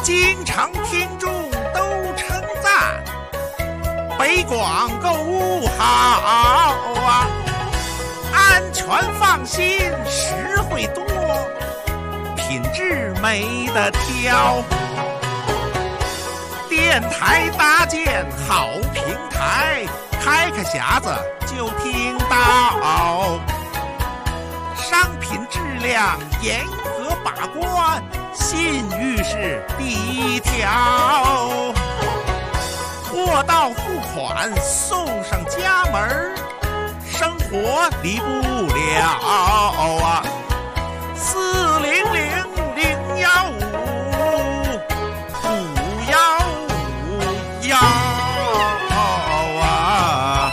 经常听众都称赞，北广购物好啊，安全放心，实惠多，品质没得挑。电台搭建好平台，开开匣子就听到，商品质量严格把关，信誉是第一条。货到付款送上家门，生活离不了啊！400-015-515啊！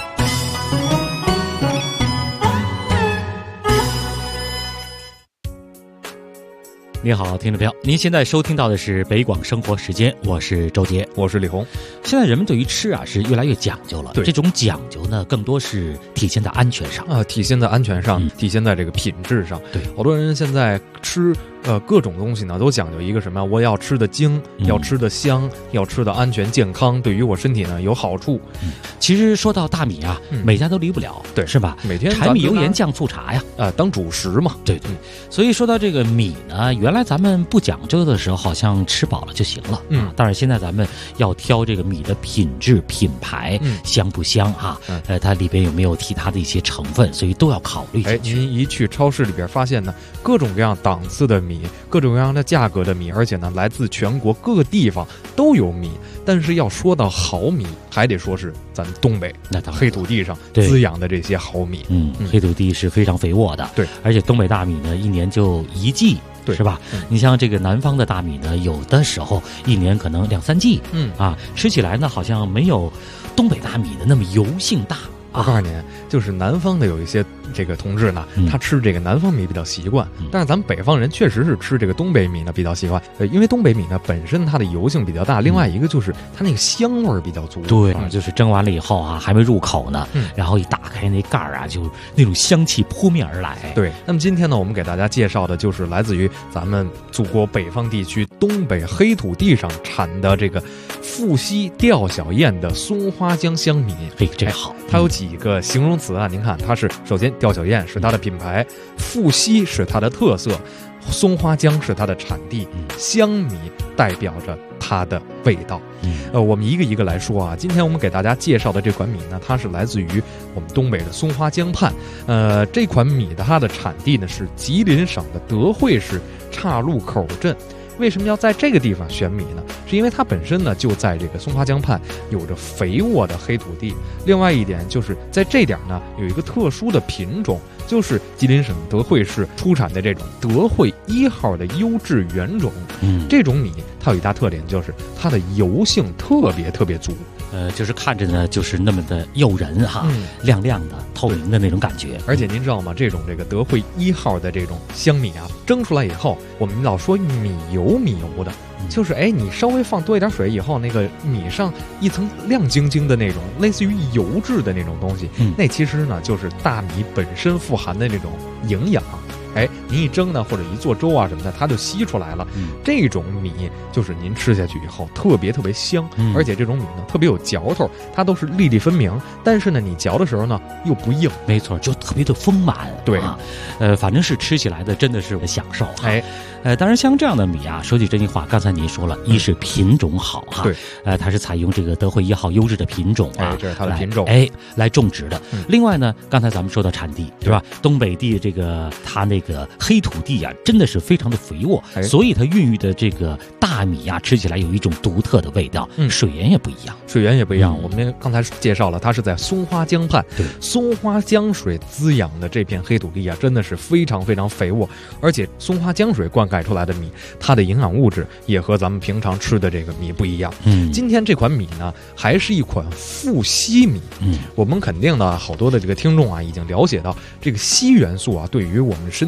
你好，听众朋友，您现在收听到的是北广生活时间，我是周杰， 我是李红。 现在人们对于吃是越来越讲究了，这种讲究呢，更多是体现在安全上体现在安全上，体现在这个品质上。 对， 好多人现在吃各种东西呢，都讲究一个什么？我要吃的精，要吃的香，要吃的安全健康，对于我身体呢有好处。 其实说到大米每家都离不了， 对， 是吧？ 每天柴米油盐酱醋茶呀， 当主食嘛。 对。所以说到这个米呢，原来咱们不讲究的时候，好像吃饱了就行了当然现在咱们要挑这个米的品质、品牌，香不香它里边有没有其他的一些成分，所以都要考虑进去。 您一去超市里边发现呢，各种各样档次的米，各种各样的价格的米，而且呢，来自全国各个地方都有米。但是要说到好米，还得说是咱们东北那当然黑土地上滋养的这些好米。 黑土地是非常肥沃的。 对， 而且东北大米呢，一年就一季。是吧？你像这个南方的大米呢，有的时候一年可能2-3季。吃起来呢，好像没有东北大米的那么油性大。 我告诉您，就是南方的有一些这个同志呢，他吃这个南方米比较习惯，但是咱们北方人确实是吃这个东北米呢比较习惯。因为东北米呢本身它的油性比较大，另外一个就是它那个香味比较足。 对，就是蒸完了以后还没入口呢，然后一打开那盖就那种香气扑面而来。 对，那么今天呢，我们给大家介绍的就是来自于咱们祖国北方地区东北黑土地上产的这个富硒吊小燕的松花江香米。 这个好， 它有几个形容词您看，它是首先吊小燕是它的品牌，富硒是它的特色，松花江是它的产地，香米代表着它的味道。我们一个一个来说今天我们给大家介绍的这款米呢，它是来自于我们东北的松花江畔。这款米的它的产地呢是吉林省的德惠市岔路口镇。为什么要在这个地方选米呢？是因为它本身呢就在这个松花江畔，有着肥沃的黑土地。另外一点就是在这点呢有一个特殊的品种，就是吉林省德惠市出产的这种德惠1号的优质原种。这种米它有一大特点，就是它的油性特别足。 就是看着呢就是那么的诱人亮亮的透明的那种感觉。 而且您知道吗，这种这个德惠1号的这种香米蒸出来以后，我们老说米油的，就是你稍微放多一点水以后，那个米上一层亮晶晶的那种类似于油质的那种东西，那其实呢就是大米本身富含的那种营养。您一蒸呢，或者一做粥什么的，它就吸出来了。这种米就是您吃下去以后特别香，而且这种米呢特别有嚼头，它都是粒粒分明。但是呢，你嚼的时候呢又不硬， 没错，就特别的丰满。 对， 反正是吃起来的真的是享受。当然像这样的米说句真心话，刚才您说了，一是品种好对， 它是采用这个德惠1号优质的品种这是它的品种来种植的。另外呢，刚才咱们说到产地，对吧？东北地这个它那个黑土地真的是非常的肥沃，所以它孕育的这个大米吃起来有一种独特的味道。水源也不一样， 我们刚才介绍了，它是在松花江畔，松花江水滋养的这片黑土地真的是非常肥沃。而且松花江水灌溉出来的米，它的营养物质也和咱们平常吃的这个米不一样。今天这款米呢，还是一款富硒米。我们肯定呢，好多的这个听众已经了解到这个硒元素对于我们身体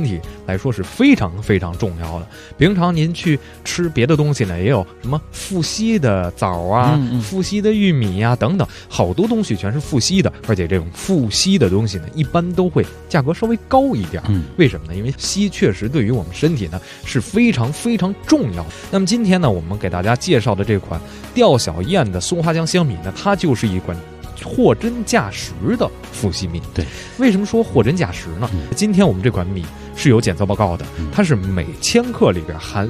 来说是非常非常重要的。平常您去吃别的东西呢，也有什么富硒的枣啊、富硒的玉米啊等等，好多东西全是富硒的，而且这种富硒的东西呢，一般都会价格稍微高一点。为什么呢？因为硒确实对于我们身体呢是非常非常重要。那么今天呢，我们给大家介绍的这款吊小燕的松花江香米呢，它就是一款货真价实的富硒米。 对， 为什么说货真价实呢？今天我们这款米是有检测报告的，它是每千克里边含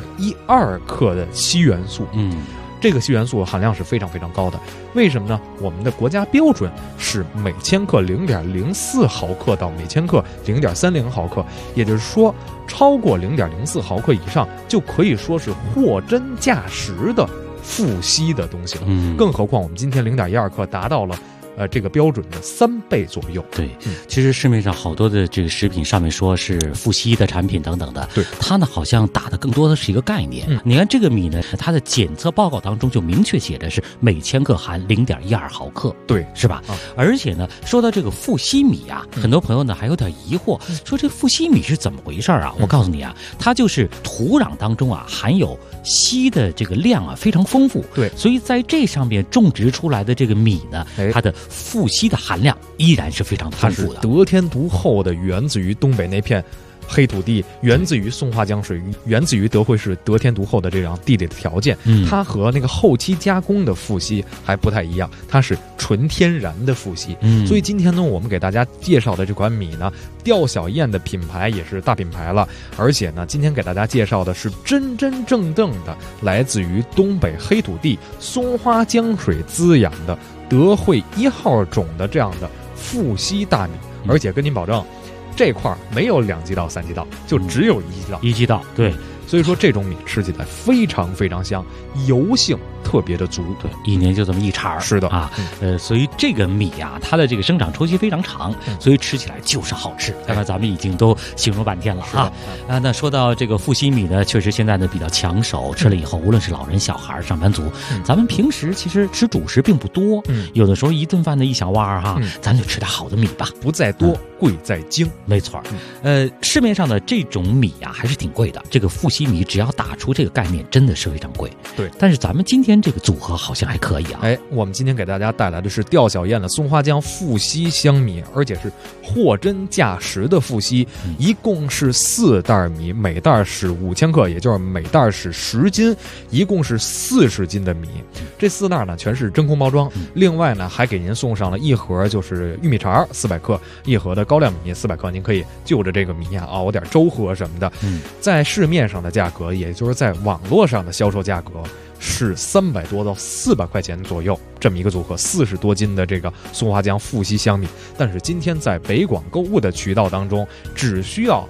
0.12克的硒元素。这个硒元素含量是非常非常高的。为什么呢？我们的国家标准是每千克0.04毫克到每千克0.30毫克，也就是说，超过0.04毫克以上就可以说是货真价实的富硒的东西了。更何况我们今天0.12克达到了这个标准的3倍左右。 对，其实市面上好多的这个食品上面说是富硒的产品等等的， 对， 它呢好像打的更多的是一个概念。你看这个米呢，它的检测报告当中就明确写的是每千克含0.12毫克， 对， 是吧？而且呢，说到这个富硒米啊，很多朋友呢还有点疑惑，说这富硒米是怎么回事啊？我告诉你啊，它就是土壤当中啊含有硒的这个量啊非常丰富， 对， 所以在这上面种植出来的这个米呢，它的富硒的含量依然是非常丰富的， 得天独厚的，源自于东北那片黑土地，源自于松花江水，源自于德惠市得天独厚的这样地理的条件。它和那个后期加工的富硒还不太一样，它是纯天然的富硒。所以今天呢，我们给大家介绍的这款米呢，吊小燕的品牌也是大品牌了，而且呢，今天给大家介绍的是真真正正的来自于东北黑土地松花江水滋养的德惠1号种的这样的富硒大米，而且跟您保证，这块没有2级稻、3级稻，就只有1级稻。 1级稻，对。 所以说这种米吃起来非常非常香，油性特别的足。 对，一年就这么一茬。 是的啊，所以这个米啊，它的这个生长周期非常长，所以吃起来就是好吃。刚才咱们已经都形容半天了啊。那说到这个富硒米呢，确实现在呢比较抢手，吃了以后，无论是老人、小孩、上班族，咱们平时其实吃主食并不多，有的时候一顿饭的一小碗哈，咱就吃点好的米吧， 不在多，贵在精。 没错。市面上的这种米啊还是挺贵的，这个富硒米只要打出这个概念，真的是非常贵。 对， 但是咱们今天这个组合好像还可以啊。 我们今天给大家带来的是吊小燕的松花江富硒香米，而且是货真价实的富硒，一共是4袋米，每袋是5000克，也就是每袋是10斤，一共是40斤的米。这4袋呢全是真空包装，另外呢还给您送上了一盒就是玉米肠400克，一盒的高粱米400克，您可以就着这个米啊熬点粥喝什么的。在市面上的价格，也就是在网络上的销售价格是300多到400块钱左右，这么一个组合，40多斤的这个松花江富硒香米。但是今天在北广购物的渠道当中，只需要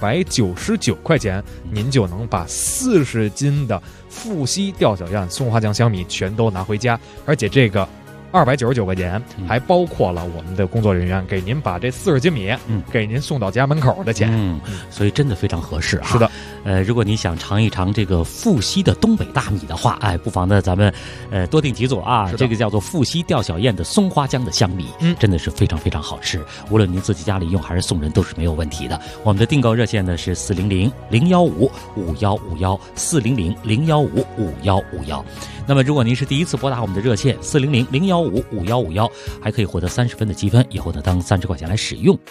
299块钱，您就能把40斤的富硒吊小燕松花江香米全都拿回家，而且这个299块钱还包括了我们的工作人员给您把这40斤米给您送到家门口的钱。 所以真的非常合适啊。 是的。 如果你想尝一尝这个富硒的东北大米的话，不妨呢咱们多订几组啊。这个叫做富硒吊小燕的松花江的香米，真的是非常非常好吃，无论您自己家里用还是送人都是没有问题的。我们的订购热线呢是400-015-5151，400-015-5151。那么如果您是第一次拨打我们的热线400-015-5151，还可以获得30分的积分，以后呢当30块钱来使用。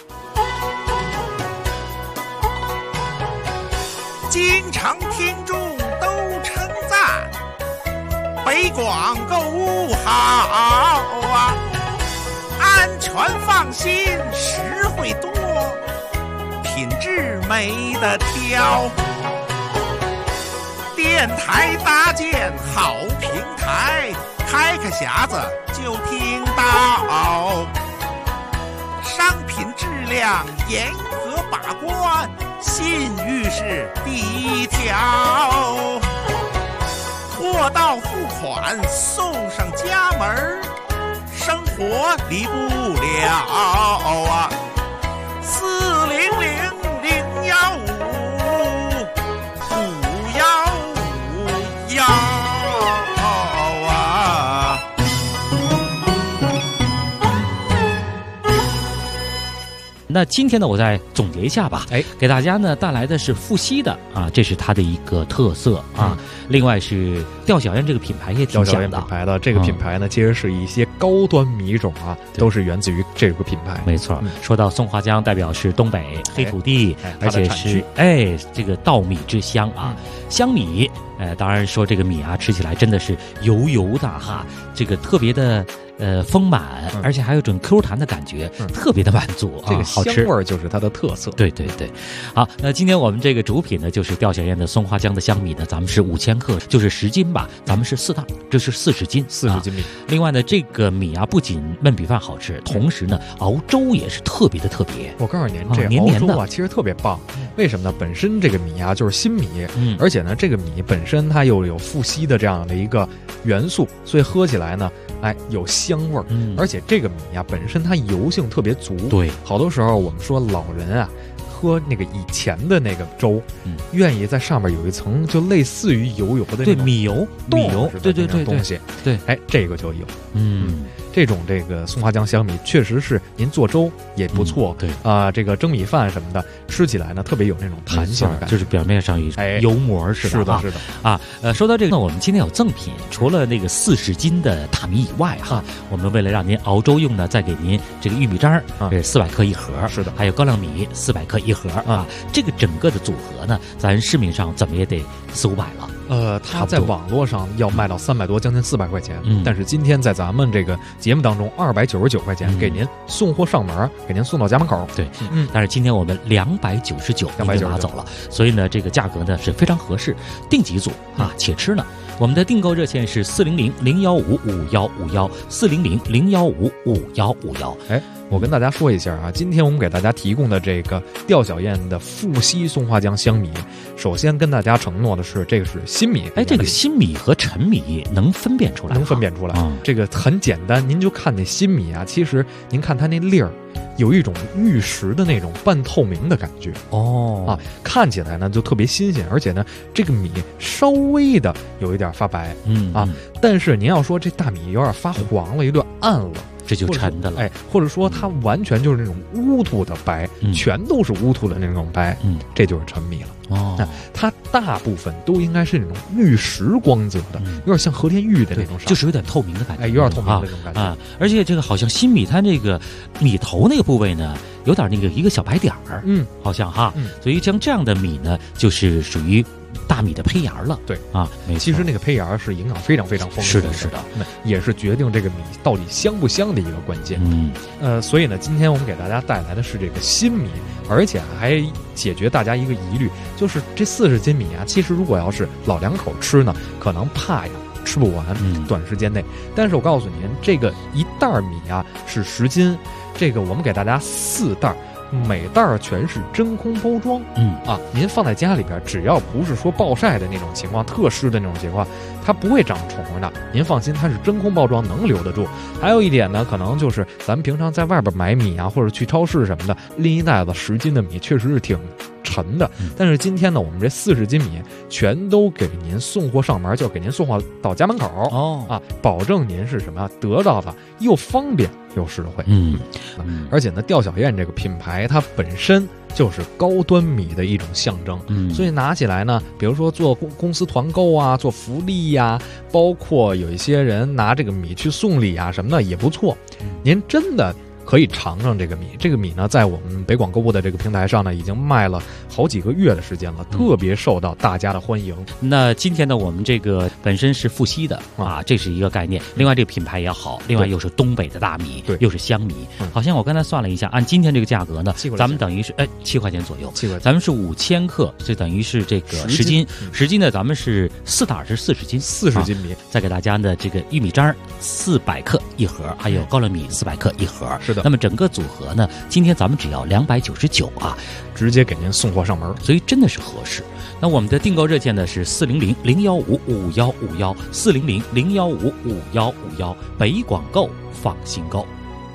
经常听众都称赞北广购物好啊，安全放心，实惠多，品质没得挑。电台搭建好平台，开开匣子就听到，商品质量严格把关，信誉是第一条，货到付款送上家门，生活离不了啊！400-015-5151 那今天呢，我再总结一下吧，给大家呢带来的是富硒的啊，这是它的一个特色啊。另外是钓小燕这个品牌也挺响的， 品牌的这个品牌呢，其实是一些高端米种啊，都是源自于这个品牌。 没错，说到松花江，代表是东北黑土地，而且是这个稻米之乡啊，香米。当然说这个米啊，吃起来真的是油油的哈，这个特别的丰满，而且还有种 Q 弹的感觉，特别的满足。 这个香味就是它的特色。 对对对，好，那今天我们这个主品呢，就是钓小燕的松花江的香米呢，咱们是5000克，就是10斤吧，咱们是4袋，这是40斤 ，40斤米。 另外呢，这个米啊，不仅焖米饭好吃，同时呢，熬粥也是特别的特别。 我告诉您，这熬粥啊，其实特别棒。为什么呢？本身这个米啊就是新米，而且呢，这个米本身它又有富硒的这样的一个元素，所以喝起来呢，有香味儿。而且这个米啊本身它油性特别足。 对， 好多时候我们说老人啊喝那个以前的那个粥，愿意在上面有一层就类似于油的那种米油，对东西。 对， 这个就有。这种这个松花江香米确实是您做粥也不错， 对这个蒸米饭什么的吃起来呢特别有那种弹性感， 就是表面上有油膜似的。 是的啊。说到这个呢，我们今天有赠品，除了那个40斤的大米以外哈，我们为了让您熬粥用呢，再给您这个玉米渣400克一盒， 是的， 还有高粱米400克一盒啊。这个整个的组合呢，咱市面上怎么也得400-500了。 它在网络上要卖到300多，将近400块钱。但是今天在咱们这个节目当中，299块钱给您送货上门，给您送到家门口。 对，但是今天我们299就拿走了，所以呢，这个价格呢是非常合适，定几组啊，且吃呢。我们的订购热线是400-015-5151，400-015-5151。 我跟大家说一下啊，今天我们给大家提供的这个钓小燕的富硒松花江香米，首先跟大家承诺的是，这个是新米。 这个新米和陈米能分辨出来？ 能分辨出来。这个很简单，您就看那新米啊，其实您看它那粒儿，有一种玉石的那种半透明的感觉看起来呢就特别新鲜，而且呢这个米稍微的有一点发白，但是您要说这大米有点发黄了，有点暗了， 这就陈的了。 或者说它完全就是那种乌涂的白，全都是乌涂的那种白，这就是陈米了。它大部分都应该是那种玉石光泽的，有点像和田玉的那种， 就是有点透明的感觉， 有点透明的那种感觉而且这个好像新米它这个米头那个部位呢，有点那个一个小白点儿，好像哈，所以像这样的米呢，就是属于大米的胚芽了。 对其实那个胚芽是营养非常非常丰富的， 是的， 也是决定这个米到底香不香的一个关键。所以呢，今天我们给大家带来的是这个新米，而且还解决大家一个疑虑，就是这40斤米啊，其实如果要是老两口吃呢，可能怕呀吃不完，短时间内。但是我告诉您，这个一袋米啊是10斤，这个我们给大家4袋。每袋全是真空包装，您放在家里边，只要不是说暴晒的那种情况，特湿的那种情况，它不会长虫的。您放心，它是真空包装，能留得住。还有一点呢，可能就是咱们平常在外边买米啊，或者去超市什么的，拎一袋子10斤的米，确实是挺沉的。但是今天呢，我们这40斤米全都给您送货上门，就给您送货到家门口保证您是什么得到的又方便又实惠。而且呢，钓小燕这个品牌它本身就是高端米的一种象征，所以拿起来呢，比如说做公司团购啊，做福利呀，包括有一些人拿这个米去送礼啊什么的也不错。您真的可以尝尝这个米。这个米呢，在我们北广购物的这个平台上呢，已经卖了好几个月的时间了，特别受到大家的欢迎。 那今天呢，我们这个本身是富硒的这是一个概念。另外这个品牌也好，另外又是东北的大米，又是香米。好像我刚才算了一下，按今天这个价格呢，咱们等于是7块钱左右。咱们是5000克，就等于是这个10斤。10斤呢，咱们是4袋是40斤 ，40斤米。 再给大家的这个玉米渣400克一盒，还有高粱米400克一盒。 是的。 那么整个组合呢，今天咱们只要299 直接给您送货上门， 所以真的是合适。那我们的订购热线呢是400-015-5151，400-015-5151，北广购放心购。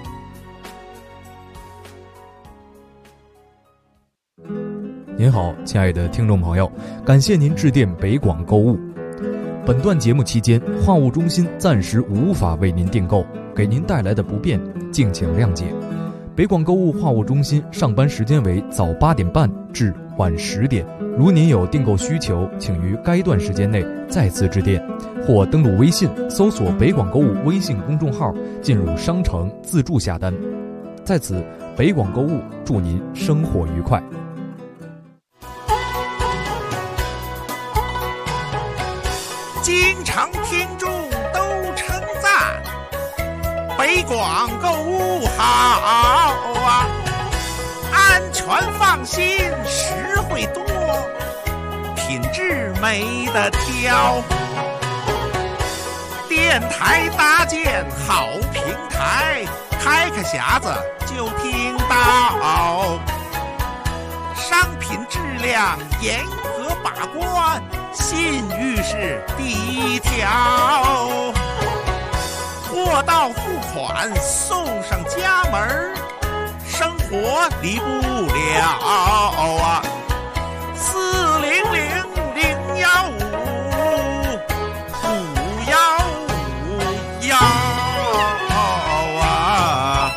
您好，亲爱的听众朋友，感谢您致电北广购物。本段节目期间，话务中心暂时无法为您订购，给您带来的不便，敬请谅解。 北广购物话务中心上班时间为早8点半至晚10点。如您有订购需求，请于该段时间内再次致电，或登录微信搜索北广购物微信公众号，进入商城自助下单。在此，北广购物祝您生活愉快。 经常听众都称赞北广购物好啊，安全放心，实惠多，品质没得挑。电台搭建好平台，开个匣子就听到，商品质量严格把关，信誉是第一条。货到付款送上家门，生活离不了啊。400-015-5151啊。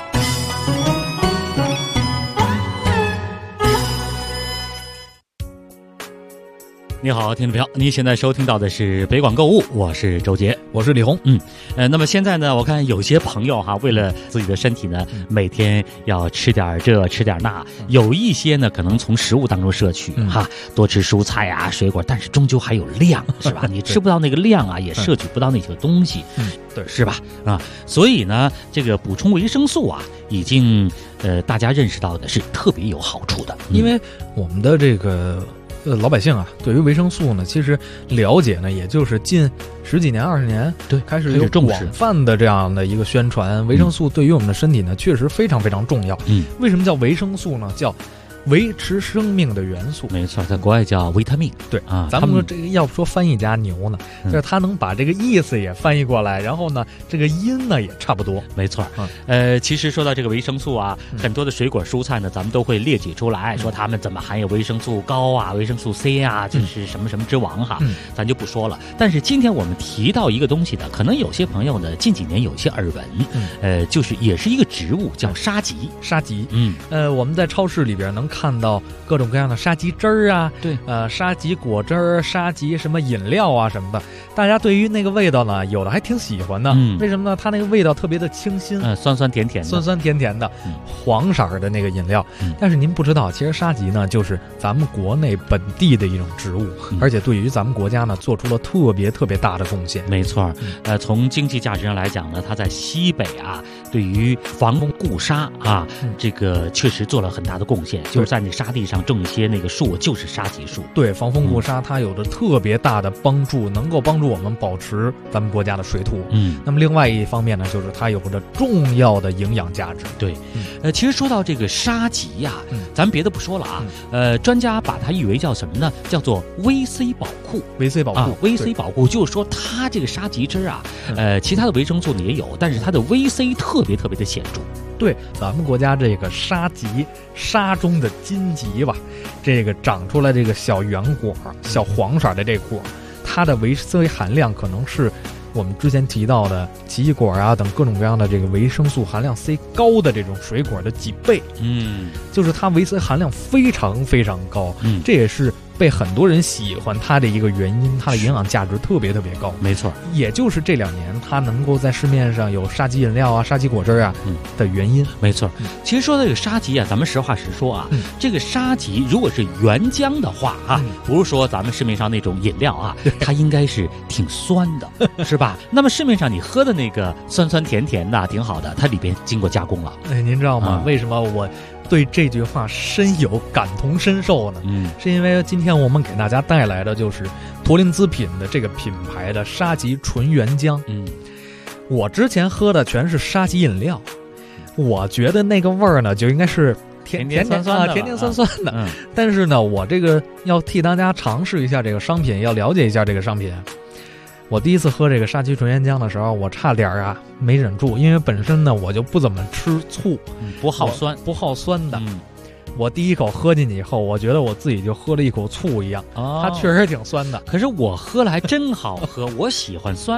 你好，听众朋友，您现在收听到的是北广购物，我是周杰， 我是李红。 那么现在呢，我看有些朋友哈，为了自己的身体呢，每天要吃点这吃点那，有一些呢可能从食物当中摄取哈，多吃蔬菜啊、水果，但是终究还有量，是吧？你吃不到那个量啊，也摄取不到那些东西， 对， 是吧？啊，所以呢，这个补充维生素啊，已经大家认识到的是特别有好处的， 因为我们的这个。老百姓啊，对于维生素呢，其实了解呢，也就是近10几年、20年， 对， 开始有广泛的这样的一个宣传。维生素对于我们的身体呢，确实非常非常重要。为什么叫维生素呢？叫维持生命的元素。 没错，在国外叫维他命。 对啊，咱们这个要不说翻译家牛呢，就是他能把这个意思也翻译过来，然后呢，这个音呢也差不多。 没错，其实说到这个维生素啊，很多的水果蔬菜呢，咱们都会列举出来，说它们怎么含有维生素高啊、维生素 C 啊，就是什么什么之王哈，咱就不说了。但是今天我们提到一个东西呢，可能有些朋友呢近几年有些耳闻，就是也是一个植物，叫沙棘。 沙棘，我们在超市里边能看到各种各样的沙棘汁儿啊， 对， 沙棘果汁儿、沙棘什么饮料啊什么的，大家对于那个味道呢，有的还挺喜欢的。为什么呢？它那个味道特别的清新， 酸酸甜甜的， 酸酸甜甜的，黄色的那个饮料。但是您不知道，其实沙棘呢，就是咱们国内本地的一种植物，而且对于咱们国家呢，做出了特别特别大的贡献。 没错，从经济价值上来讲呢，它在西北啊，对于防固沙啊，这个确实做了很大的贡献。就是在你沙地上种一些那个树，就是沙棘树。 对，防风固沙，它有着特别大的帮助，能够帮助我们保持咱们国家的水土。那么另外一方面呢，就是它有着重要的营养价值。 对，其实说到这个沙棘呀，咱们别的不说了啊，专家把它誉为叫什么呢？叫做VC 宝库。 VC 宝库 ，VC 宝库，就是说它这个沙棘汁啊，其他的维生素呢也有，但是它的 VC 特别特别的显著。 对，咱们国家这个沙棘，沙中的金棘吧，这个长出来这个小圆果、小黄色的这果，它的维 C 含量可能是我们之前提到的奇异果啊等各种各样的这个维生素含量 C 高的这种水果的几倍。就是它维 C 含量非常非常高。这也是被很多人喜欢它的一个原因，它的营养价值特别特别高。 没错， 也就是这2年它能够在市面上有沙棘饮料啊、沙棘果汁啊的原因。 没错，其实说到这个沙棘啊，咱们实话实说啊，这个沙棘如果是原浆的话啊，不是说咱们市面上那种饮料啊，它应该是挺酸的，是吧？那么市面上你喝的那个酸酸甜甜的挺好的，它里边经过加工了。 您知道吗？为什么我对这句话深有感同身受呢？是因为今天我们给大家带来的就是驼铃姿品的这个品牌的沙棘纯原浆。我之前喝的全是沙棘饮料，我觉得那个味儿呢就应该是甜甜酸酸的，甜甜酸酸的。但是呢，我这个要替大家尝试一下这个商品，要了解一下这个商品。我第一次喝这个沙棘纯原浆的时候，我差点没忍住，因为本身呢我就不怎么吃醋， 不好酸的。我第一口喝进去以后，我觉得我自己就喝了一口醋一样。它确实挺酸的， 可是我喝了还真好喝，我喜欢酸。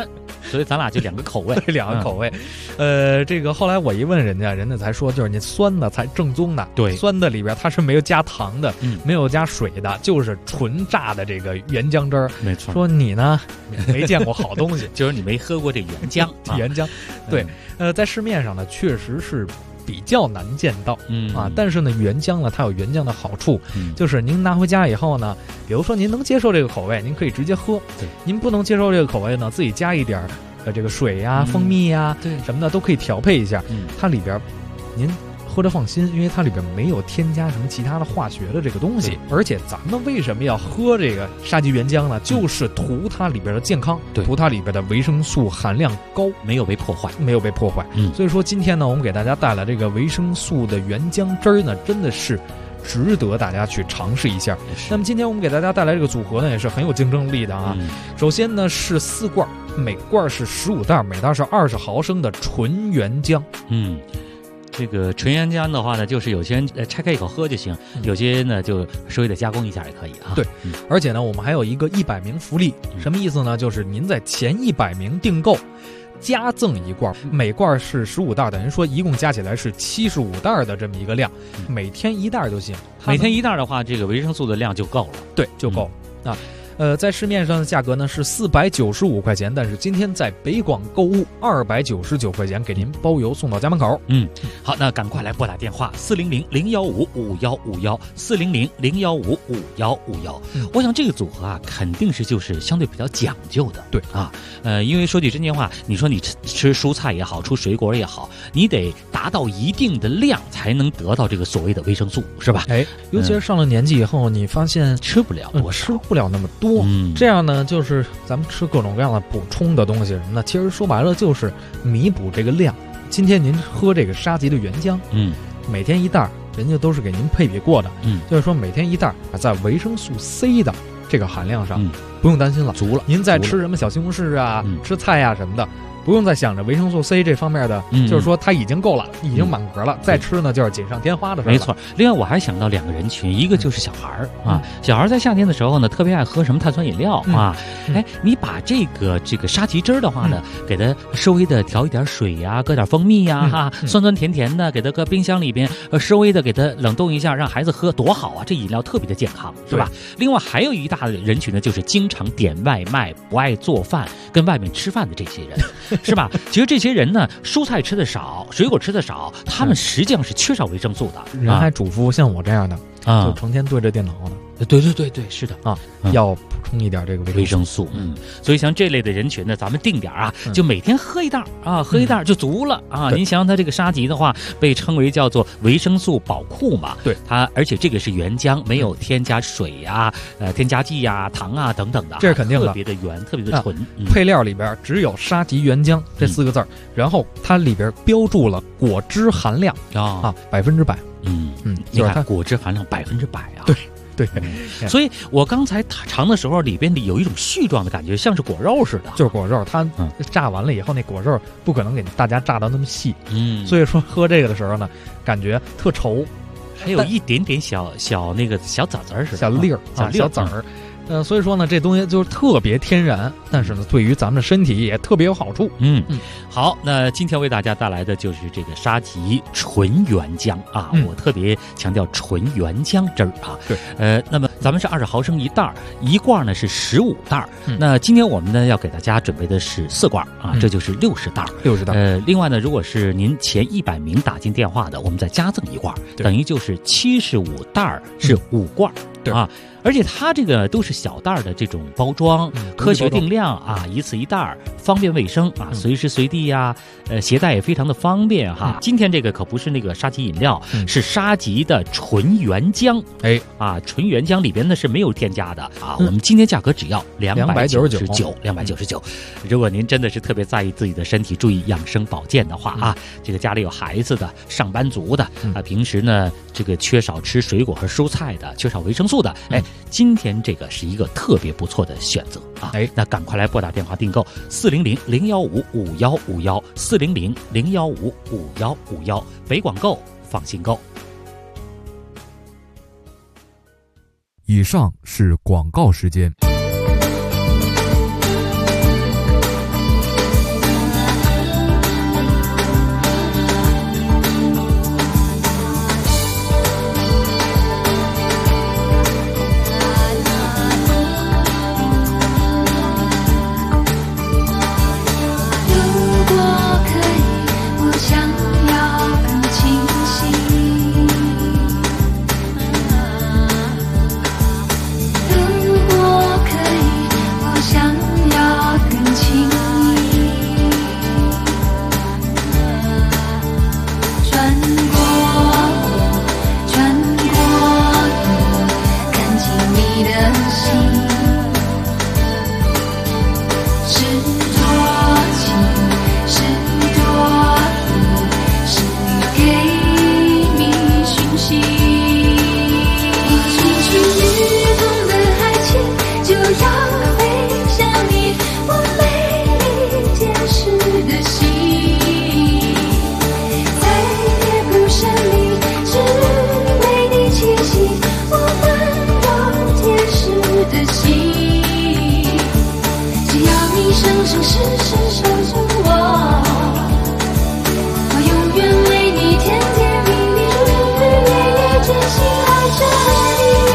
所以咱俩就两个口味， 对，两个口味。这个后来我一问人家才说，就是你酸的才正宗的， 对， 酸的里边它是没有加糖的，没有加水的，就是纯榨的这个原浆汁儿。 没错。 说你呢没见过好东西， 就是你没喝过这原浆， 原浆。对，在市面上呢确实是比较难见到，但是呢，原浆呢，它有原浆的好处，就是您拿回家以后呢，比如说您能接受这个口味，您可以直接喝；您不能接受这个口味呢，自己加一点这个水呀、蜂蜜呀，对什么的都可以调配一下。它里边您喝着放心，因为它里边没有添加什么其他的化学的这个东西。而且咱们为什么要喝这个沙棘原浆呢？就是图它里边的健康，图它里边的维生素含量高， 没有被破坏， 所以说今天呢，我们给大家带来这个维生素的原浆汁儿呢，真的是值得大家去尝试一下。那么今天我们给大家带来这个组合呢，也是很有竞争力的啊。首先呢是4罐，每罐是15袋，每袋是20毫升的纯原浆。 这个纯原浆的话呢，就是有些人拆开一口喝就行，有些呢就稍微的加工一下也可以啊。 对，而且呢，我们还有一个100名福利，什么意思呢？就是您在前100名订购，加赠1罐，每罐是15袋，等于说一共加起来是75袋的这么一个量，每天1袋就行。 每天1袋的话，这个维生素的量就够了。 对，就够啊。在市面上的价格呢是495块钱，但是今天在北广购物299块钱，给您包邮送到家门口。 好，那赶快来拨打电话400-015-5151，400-015-5151。我想这个组合啊，肯定是就是相对比较讲究的。 对啊， 因为说句真心话，你说你吃蔬菜也好，吃水果也好，你得达到一定的量才能得到这个所谓的维生素，是吧？ 尤其是上了年纪以后，你发现吃不了多少， 吃不了那么多。这样呢，就是咱们吃各种各样的补充的东西什么的，其实说白了就是弥补这个量。今天您喝这个沙棘的原浆，每天1袋，人家都是给您配比过的，就是说每天1袋，在维生素 C 的这个含量上，不用担心了， 足了。 您在吃什么小西红柿啊、吃菜啊什么的，不用再想着维生素 C 这方面的，就是说它已经够了，已经满格了，再吃呢就是锦上添花的事。 没错。另外我还想到2个人群，一个就是小孩啊，小孩在夏天的时候呢，特别爱喝什么碳酸饮料啊。你把这个沙棘汁儿的话呢，给它稍微的调一点水呀，搁点蜂蜜呀，酸酸甜甜的，给它搁冰箱里边，稍微的给它冷冻一下，让孩子喝，多好啊！这饮料特别的健康，是吧？另外还有一大人群呢，就是经常点外卖、不爱做饭、跟外面吃饭的这些人。是吧？其实这些人呢，蔬菜吃的少，水果吃的少，他们实际上是缺少维生素的。 人还嘱咐像我这样的就成天对着电脑的。 对，是的啊，要补充一点这个维生素。 所以像这类的人群呢，咱们定点啊，就每天喝1袋啊，喝1袋就足了啊。您想想，它这个沙棘的话，被称为叫做维生素宝库嘛。 对， 它而且这个是原浆，没有添加水呀、添加剂呀、糖啊等等的， 这是肯定的， 特别的原，特别的纯。 配料里边只有沙棘原浆这4个字，然后它里边标注了果汁含量100%。 你看果汁含量100%啊。 对， 所以我刚才尝的时候，里边有一种絮状的感觉，像是果肉似的。 就是果肉，它炸完了以后，那果肉不可能给大家炸到那么细。所以说喝这个的时候呢，感觉特稠， 还有一点点小那个小籽儿似的， 小粒儿、小籽儿。所以说呢，这东西就是特别天然，但是呢，对于咱们的身体也特别有好处。 好，那今天为大家带来的就是这个沙棘纯原浆啊，我特别强调纯原浆汁儿啊。 对， 那么咱们是20毫升1袋，1罐呢是15袋。那今天我们呢要给大家准备的是4罐啊，这就是60袋。 60袋。 另外呢，如果是您前100名打进电话的，我们再加赠1罐，等于就是75袋是5罐。 对啊。而且它这个都是小袋的这种包装，科学定量啊，一次1袋，方便卫生啊，随时随地呀，携带也非常的方便哈。今天这个可不是那个沙棘饮料，是沙棘的纯原浆，纯原浆里边呢是没有添加的啊。我们今天价格只要299。如果您真的是特别在意自己的身体，注意养生保健的话啊，这个家里有孩子的、上班族的啊，平时呢这个缺少吃水果和蔬菜的，缺少维生素的，今天这个是一个特别不错的选择啊！那赶快来拨打电话订购400-015-5151，400-015-5151，北广购放心购。 以上是广告时间。 生生世世守着我，我永远为你甜甜蜜蜜，日日夜夜真心爱着你。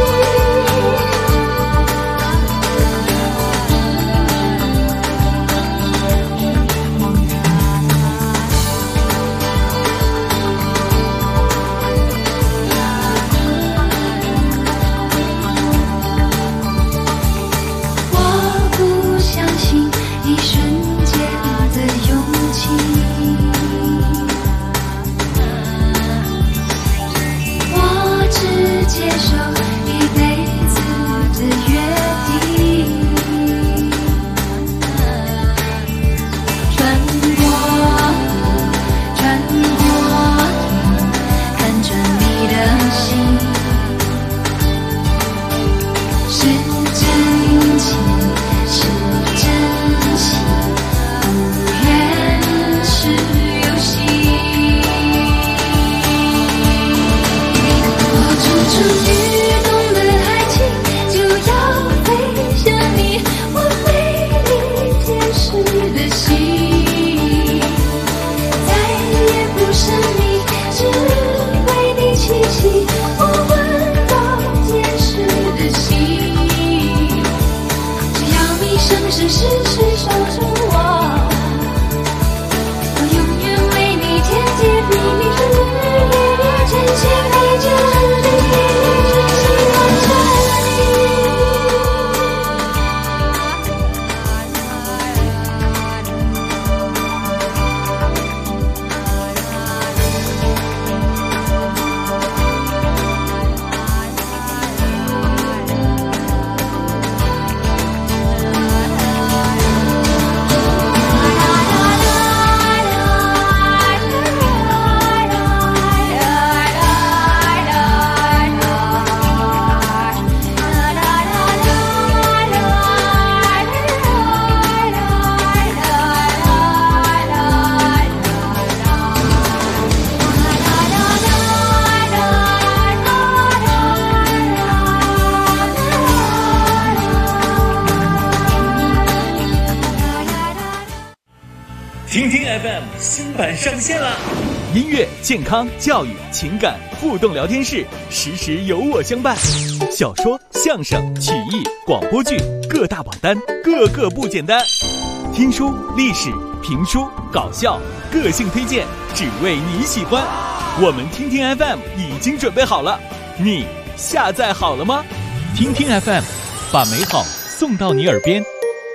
听听 FM 新版上线了， 音乐、健康、教育、情感互动聊天室，时时有我相伴。小说、相声、曲艺、广播剧各大榜单，个个不简单。听书、历史、评书、搞笑，个性推荐，只为你喜欢。我们听听 FM 已经准备好了，你下载好了吗？听听 FM， 把美好送到你耳边。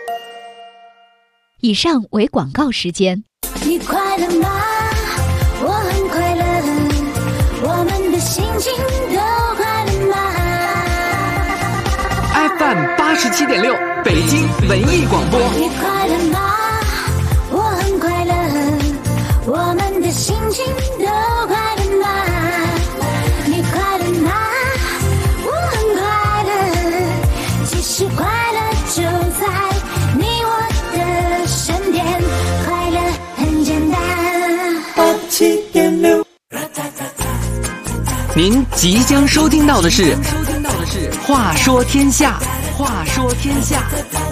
以上为广告时间。 你快乐吗？我很快乐，我们的心情都快乐吗？ FM 87.6，北京文艺广播。 你快乐吗？我很快乐，我们的心情都快乐吗？你快乐吗？我很快乐，其实快乐就在你我的身边，快乐很简单。87.6， 您即将收听到的是《话说天下》，话说天下。